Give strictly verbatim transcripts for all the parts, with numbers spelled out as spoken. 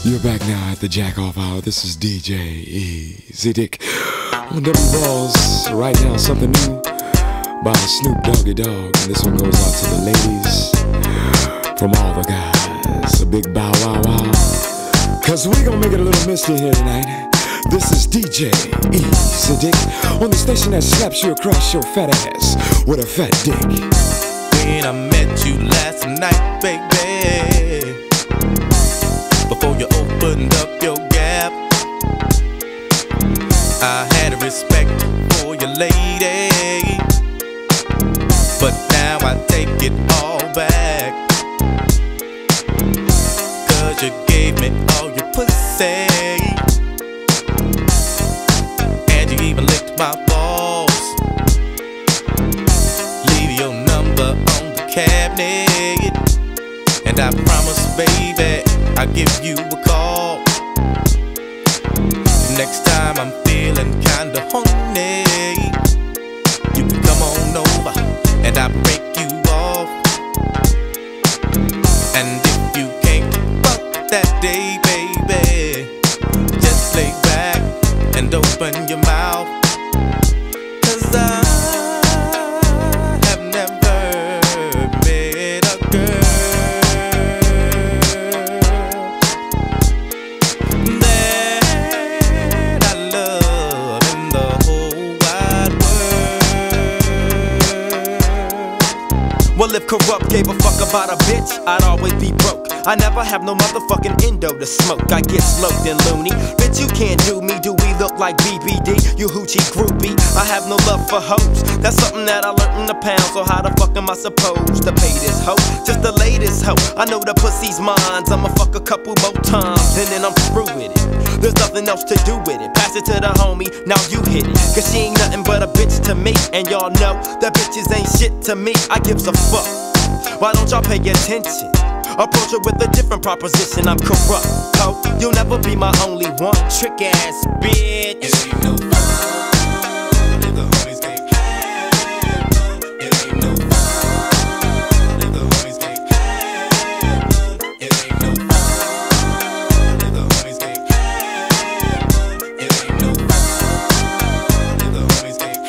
You're back now at the Jack Off Hour. This is D J Easy Dick on W Balls. Right now, something new by Snoop Doggy Dogg. And this one goes out to the ladies from all the guys. A big bow wow wow. Cause we gonna make it a little misty here tonight. This is D J Easy Dick on the station that slaps you across your fat ass with a fat dick. When I met you last night, baby, before you opened up your gap, I had a respect for your lady, but now I take it all back. Cause you gave me all your pussy, and you even licked my balls. Leave your number on the cabinet, and I promise, baby, I'll give you a call. Next time I'm feeling kinda horny, you can come on over and I'll break you off. And if you can't fuck that day, baby, just lay back and open your mouth. Cause I have never met a girl well, if corrupt gave a fuck about a bitch, I'd always be broke. I never have no motherfucking endo to smoke. I get sloped and loony. Bitch, you can't do me. Do we look like B B D? You hoochie groupie. I have no love for hoes. That's something that I learned in the pound. So how the fuck am I supposed to pay this hoe? Just the latest hoe. I know the pussy's mine. I'ma fuck a couple more times and then I'm through with it. There's nothing else to do with it. Pass it to the homie, now you hit it. Cause she ain't nothing but a bitch to me. And y'all know that bitches ain't shit to me. I gives a fuck. Why don't y'all pay attention? Approach her with a different proposition. I'm corrupt, ho. You'll never be my only one. Trick ass bitch. It ain't no fun if the homies can't have none. It ain't no fun if the homies can't have none. It ain't no fun if the homies can't have none. It ain't no fun if the homies can't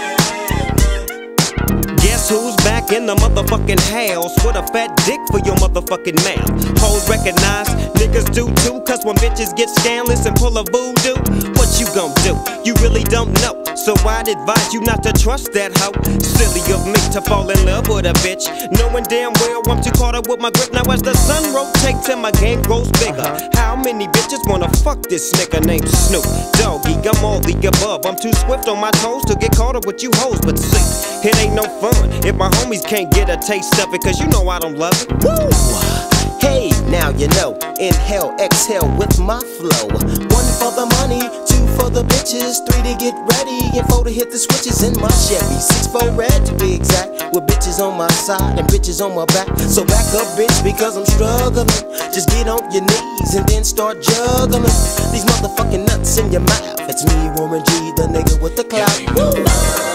have none. Guess who's back in the motherfucking house with a fat dick for your motherfucking mouth? Hoes recognize, niggas do too. Cause when bitches get scandalous and pull a voodoo, what you gon' do? You really don't know. So I'd advise you not to trust that hoe. Silly of me to fall in love with a bitch, knowing damn well I'm too caught up with my grip. Now as the sun rotates and my game grows bigger, uh-huh. How many bitches wanna fuck this nigga named Snoop Doggy? I'm all the above. I'm too swift on my toes to get caught up with you hoes. But see, it ain't no fun if my homies can't get a taste of it. Cause you know I don't love it. Woo! Hey, now you know. Inhale, exhale with my flow. One for the money, two for the bitches, three to get ready, and four to hit the switches in my Chevy. Six for red to be exact, with bitches on my side and bitches on my back. So back up, bitch, because I'm struggling. Just get on your knees and then start juggling these motherfucking nuts in your mouth. It's me, Warren G, the nigga with the clout. Woo!